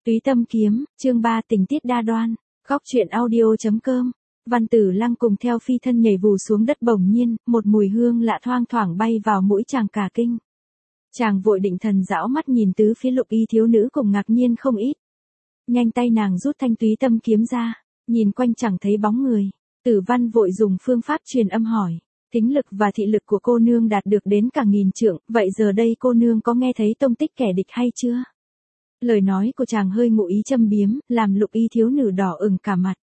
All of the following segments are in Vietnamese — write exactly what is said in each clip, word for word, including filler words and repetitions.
Túy Tâm Kiếm, chương ba tình tiết đa đoan, góc truyện audio.com. Văn Tử Lăng cùng theo phi thân nhảy vù xuống đất, bỗng nhiên, một mùi hương lạ thoang thoảng bay vào mũi chàng cả kinh. Chàng vội định thần dõng mắt nhìn tứ phía, Lục Y thiếu nữ cùng ngạc nhiên không ít. Nhanh tay nàng rút thanh Túy Tâm Kiếm ra, nhìn quanh chẳng thấy bóng người. Tử Văn vội dùng phương pháp truyền âm hỏi. Tính lực và thị lực của cô nương đạt được đến cả nghìn trượng, vậy giờ đây cô nương có nghe thấy tông tích kẻ địch hay chưa? Lời nói của chàng hơi ngụ ý châm biếm, làm Lục Y thiếu nữ đỏ ửng cả mặt.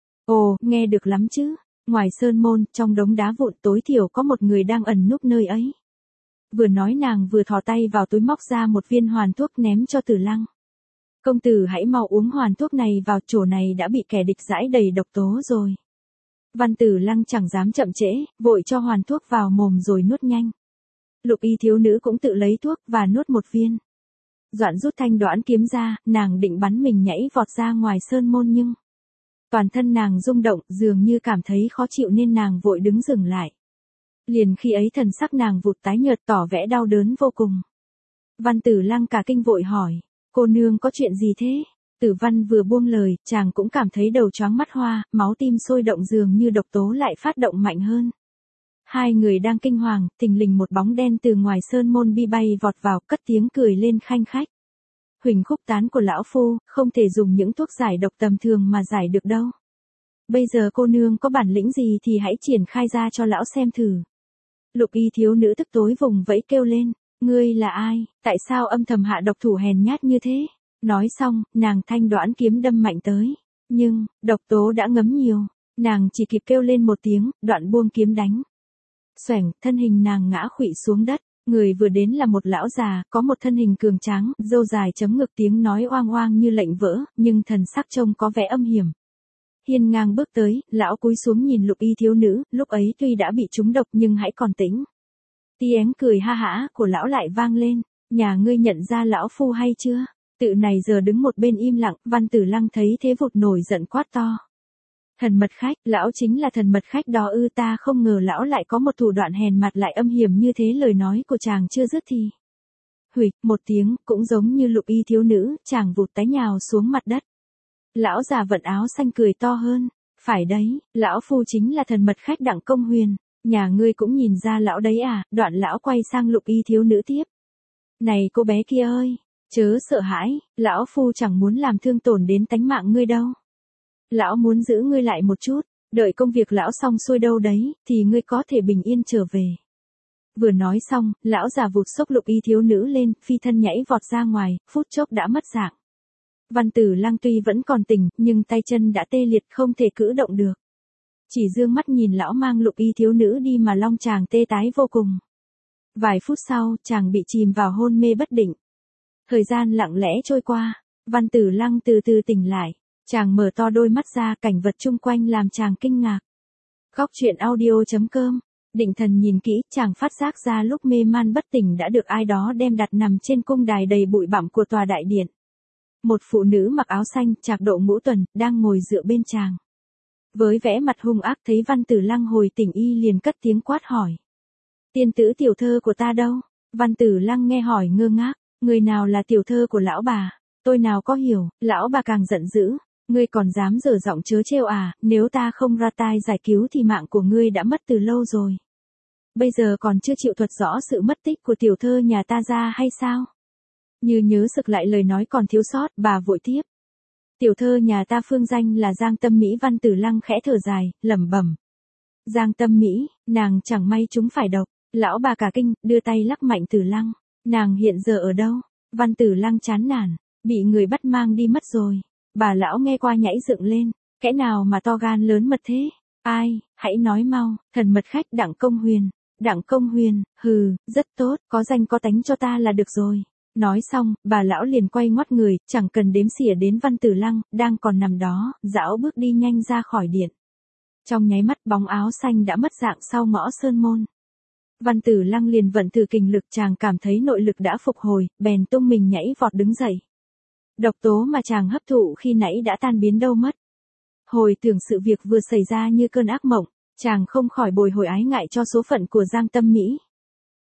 Ồ, nghe được lắm chứ. Ngoài sơn môn, trong đống đá vụn tối thiểu có một người đang ẩn núp nơi ấy. Vừa nói nàng vừa thò tay vào túi móc ra một viên hoàn thuốc ném cho Tử Lăng. Công tử hãy mau uống hoàn thuốc này vào, chỗ này đã bị kẻ địch rải đầy độc tố rồi. Văn Tử Lăng chẳng dám chậm trễ, vội cho hoàn thuốc vào mồm rồi nuốt nhanh. Lục Y thiếu nữ cũng tự lấy thuốc và nuốt một viên. Doãn rút thanh đoản kiếm ra, nàng định bắn mình nhảy vọt ra ngoài sơn môn nhưng toàn thân nàng rung động, dường như cảm thấy khó chịu nên nàng vội đứng dừng lại. Liền khi ấy thần sắc nàng vụt tái nhợt, tỏ vẻ đau đớn vô cùng. Văn Tử Lăng cả kinh vội hỏi, cô nương có chuyện gì thế? Tử Văn vừa buông lời, chàng cũng cảm thấy đầu choáng mắt hoa, máu tim sôi động, dường như độc tố lại phát động mạnh hơn. Hai người đang kinh hoàng, thình lình một bóng đen từ ngoài sơn môn bi bay vọt vào, cất tiếng cười lên khanh khách. Huỳnh khúc tán của lão phu, không thể dùng những thuốc giải độc tầm thường mà giải được đâu. Bây giờ cô nương có bản lĩnh gì thì hãy triển khai ra cho lão xem thử. Lục Y thiếu nữ tức tối vùng vẫy kêu lên, ngươi là ai, tại sao âm thầm hạ độc thủ hèn nhát như thế? Nói xong, nàng thanh đoản kiếm đâm mạnh tới. Nhưng, độc tố đã ngấm nhiều, nàng chỉ kịp kêu lên một tiếng, đoạn buông kiếm đánh. Xoẻng, thân hình nàng ngã khuỵu xuống đất. Người vừa đến là một lão già, có một thân hình cường tráng, râu dài chấm ngực, tiếng nói oang oang như lệnh vỡ, nhưng thần sắc trông có vẻ âm hiểm. Hiên ngang bước tới, lão cúi xuống nhìn Lục Y thiếu nữ, lúc ấy tuy đã bị trúng độc nhưng hãy còn tĩnh. Tiếng cười ha hả của lão lại vang lên, nhà ngươi nhận ra lão phu hay chưa? Tự này giờ đứng một bên im lặng, Văn Tử Lăng thấy thế vụt nổi giận quát to. Thần mật khách, lão chính là thần mật khách đó ư? Ta không ngờ lão lại có một thủ đoạn hèn mặt lại âm hiểm như thế. Lời nói của chàng chưa dứt thì huỵch một tiếng, cũng giống như Lục Y thiếu nữ, chàng vụt té nhào xuống mặt đất. Lão già vận áo xanh cười to hơn, phải đấy, lão phu chính là thần mật khách Đặng Công Huyền, nhà ngươi cũng nhìn ra lão đấy à? Đoạn lão quay sang Lục Y thiếu nữ tiếp. Này cô bé kia ơi, chớ sợ hãi, lão phu chẳng muốn làm thương tổn đến tánh mạng ngươi đâu. Lão muốn giữ ngươi lại một chút, đợi công việc lão xong xuôi đâu đấy, thì ngươi có thể bình yên trở về. Vừa nói xong, lão già vụt xốc Lục Y thiếu nữ lên, phi thân nhảy vọt ra ngoài, phút chốc đã mất dạng. Văn Tử Lăng tuy vẫn còn tỉnh, nhưng tay chân đã tê liệt, không thể cử động được. Chỉ dương mắt nhìn lão mang Lục Y thiếu nữ đi mà long chàng tê tái vô cùng. Vài phút sau, chàng bị chìm vào hôn mê bất định. Thời gian lặng lẽ trôi qua, Văn Tử Lăng từ từ tỉnh lại. Chàng mở to đôi mắt ra, cảnh vật chung quanh làm chàng kinh ngạc. Góc truyện audio.com. Định thần nhìn kỹ, chàng phát giác ra lúc mê man bất tỉnh đã được ai đó đem đặt nằm trên cung đài đầy bụi bặm của tòa đại điện. Một phụ nữ mặc áo xanh, trạc độ ngũ tuần, đang ngồi dựa bên chàng. Với vẻ mặt hung ác thấy Văn Tử Lăng hồi tỉnh, y liền cất tiếng quát hỏi. Tiên tử tiểu thơ của ta đâu? Văn Tử Lăng nghe hỏi ngơ ngác, người nào là tiểu thơ của lão bà? Tôi nào có hiểu. Lão bà càng giận dữ. Ngươi còn dám dở giọng chớ trêu à? Nếu ta không ra tay giải cứu thì mạng của ngươi đã mất từ lâu rồi. Bây giờ còn chưa chịu thuật rõ sự mất tích của tiểu thơ nhà ta ra hay sao? Như nhớ sực lại lời nói còn thiếu sót, bà vội tiếp. Tiểu thơ nhà ta phương danh là Giang Tâm Mỹ. Văn Tử Lăng khẽ thở dài, lẩm bẩm. Giang Tâm Mỹ, nàng chẳng may chúng phải độc. Lão bà cả kinh, đưa tay lắc mạnh Tử Lăng. Nàng hiện giờ ở đâu? Văn Tử Lăng chán nản, bị người bắt mang đi mất rồi. Bà lão nghe qua nhảy dựng lên, kẻ nào mà to gan lớn mật thế? Ai, hãy nói mau. Thần mật khách Đặng Công Huyền. Đặng Công Huyền, hừ, rất tốt, có danh có tánh cho ta là được rồi. Nói xong, bà lão liền quay ngoắt người, chẳng cần đếm xỉa đến Văn Tử Lăng, đang còn nằm đó, dão bước đi nhanh ra khỏi điện. Trong nháy mắt bóng áo xanh đã mất dạng sau ngõ sơn môn. Văn Tử Lăng liền vận thử kình lực, chàng cảm thấy nội lực đã phục hồi, bèn tung mình nhảy vọt đứng dậy. Độc tố mà chàng hấp thụ khi nãy đã tan biến đâu mất. Hồi tưởng sự việc vừa xảy ra như cơn ác mộng, chàng không khỏi bồi hồi ái ngại cho số phận của Giang Tâm Mỹ.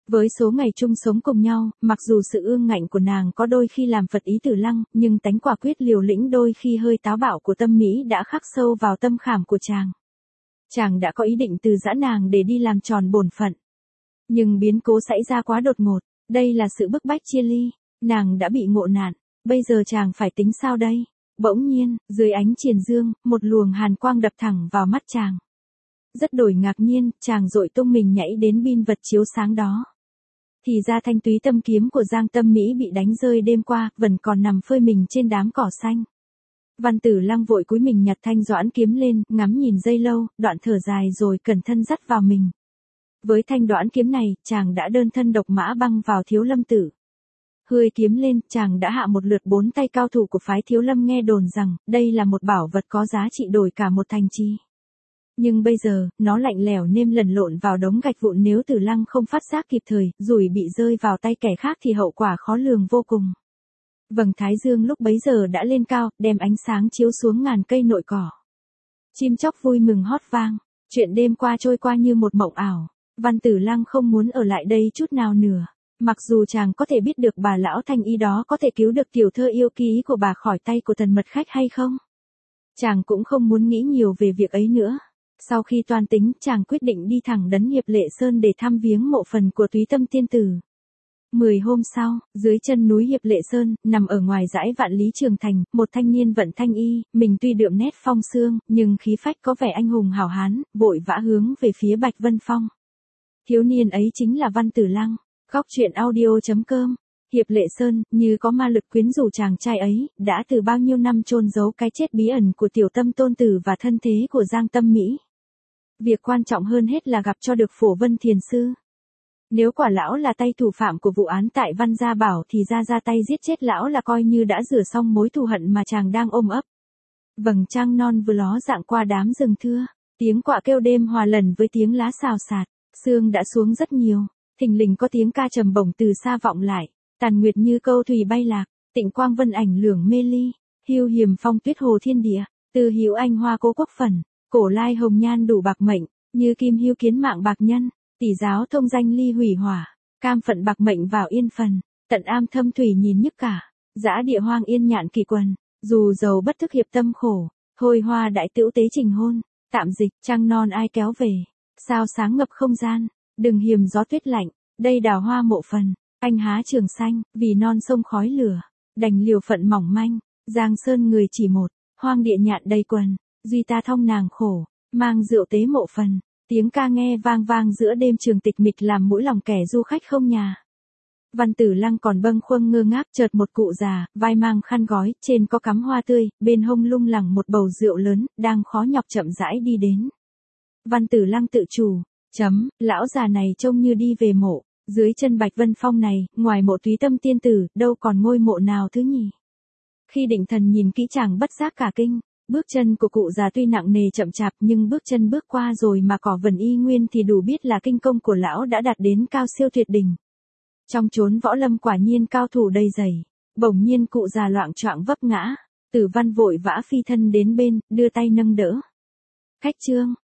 Với số ngày chung sống cùng nhau, mặc dù sự ương ngạnh của nàng có đôi khi làm phật ý Tử Lăng, nhưng tánh quả quyết liều lĩnh đôi khi hơi táo bạo của Tâm Mỹ đã khắc sâu vào tâm khảm của chàng. Chàng đã có ý định từ giã nàng để đi làm tròn bổn phận. Nhưng biến cố xảy ra quá đột ngột, đây là sự bức bách chia ly, nàng đã bị ngộ nạn, bây giờ chàng phải tính sao đây? Bỗng nhiên, dưới ánh triền dương, một luồng hàn quang đập thẳng vào mắt chàng. Rất đổi ngạc nhiên, chàng dội tung mình nhảy đến bin vật chiếu sáng đó. Thì ra thanh túy tâm kiếm của Giang Tâm Mỹ bị đánh rơi đêm qua, vẫn còn nằm phơi mình trên đám cỏ xanh. Văn Tử Lăng vội cúi mình nhặt thanh doãn kiếm lên, ngắm nhìn giây lâu, đoạn thở dài rồi cẩn thân dắt vào mình. Với thanh đoản kiếm này, chàng đã đơn thân độc mã băng vào Thiếu Lâm Tử. Hươi kiếm lên, chàng đã hạ một lượt bốn tay cao thủ của phái Thiếu Lâm nghe đồn rằng, đây là một bảo vật có giá trị đổi cả một thành trì. Nhưng bây giờ, nó lạnh lẽo nêm lẫn lộn vào đống gạch vụn, nếu Tử Lăng không phát giác kịp thời, rủi bị rơi vào tay kẻ khác thì hậu quả khó lường vô cùng. Vầng thái dương lúc bấy giờ đã lên cao, đem ánh sáng chiếu xuống ngàn cây nội cỏ. Chim chóc vui mừng hót vang, chuyện đêm qua trôi qua như một mộng ảo. Văn Tử Lăng không muốn ở lại đây chút nào nữa. Mặc dù chàng có thể biết được bà lão thanh y đó có thể cứu được tiểu thơ yêu ký của bà khỏi tay của thần mật khách hay không. Chàng cũng không muốn nghĩ nhiều về việc ấy nữa. Sau khi toan tính, chàng quyết định đi thẳng đến Hiệp Lệ Sơn để thăm viếng mộ phần của Túy Tâm Tiên Tử. Mười hôm sau, dưới chân núi Hiệp Lệ Sơn, nằm ở ngoài dãy Vạn Lý Trường Thành, một thanh niên vận thanh y, mình tuy đượm nét phong sương, nhưng khí phách có vẻ anh hùng hảo hán, vội vã hướng về phía Bạch Vân Phong. Thiếu niên ấy chính là Văn Tử Lăng. Góc truyện audio chấm com. Hiệp Lệ Sơn, như có ma lực quyến rũ chàng trai ấy, đã từ bao nhiêu năm chôn giấu cái chết bí ẩn của Tiểu Tâm Tôn Tử và thân thế của Giang Tâm Mỹ. Việc quan trọng hơn hết là gặp cho được Phổ Vân Thiền Sư. Nếu quả lão là tay thủ phạm của vụ án tại Văn Gia Bảo thì ra ra tay giết chết lão là coi như đã rửa xong mối thù hận mà chàng đang ôm ấp. Vầng trăng non vừa ló dạng qua đám rừng thưa, tiếng quạ kêu đêm hòa lần với tiếng lá xào xạc, sương đã xuống rất nhiều, thình lình có tiếng ca trầm bổng từ xa vọng lại, tàn nguyệt như câu thủy bay lạc, tịnh quang vân ảnh lưởng mê ly, hiu hiềm phong tuyết hồ thiên địa, từ hữu anh hoa cố quốc phần, cổ lai hồng nhan đủ bạc mệnh, như kim hưu kiến mạng bạc nhân. Tỷ giáo thông danh ly hủy hỏa, cam phận bạc mệnh vào yên phần, tận am thâm thủy nhìn nhức cả, dã địa hoang yên nhạn kỳ quần, dù giàu bất thức hiệp tâm khổ, thôi hoa đại tữu tế trình hôn, tạm dịch, trăng non ai kéo về, sao sáng ngập không gian, đừng hiềm gió tuyết lạnh, đây đào hoa mộ phần, anh há trường xanh, vì non sông khói lửa, đành liều phận mỏng manh, giang sơn người chỉ một, hoang địa nhạn đầy quần, duy ta thong nàng khổ, mang rượu tế mộ phần. Tiếng ca nghe vang vang giữa đêm trường tịch mịch làm mũi lòng kẻ du khách không nhà. Văn Tử Lăng còn bâng khuâng ngơ ngác, chợt một cụ già, vai mang khăn gói, trên có cắm hoa tươi, bên hông lung lẳng một bầu rượu lớn, đang khó nhọc chậm rãi đi đến. Văn Tử Lăng tự chủ, chấm, lão già này trông như đi về mộ, dưới chân Bạch Vân Phong này, ngoài mộ Túy Tâm Tiên Tử, đâu còn ngôi mộ nào thứ nhì. Khi định thần nhìn kỹ chàng bất giác cả kinh. Bước chân của cụ già tuy nặng nề chậm chạp nhưng bước chân bước qua rồi mà cỏ vần y nguyên thì đủ biết là kinh công của lão đã đạt đến cao siêu tuyệt đỉnh. Trong chốn võ lâm quả nhiên cao thủ đầy dày, bỗng nhiên cụ già loạng choạng vấp ngã, Tử Văn vội vã phi thân đến bên, đưa tay nâng đỡ. Khách trương,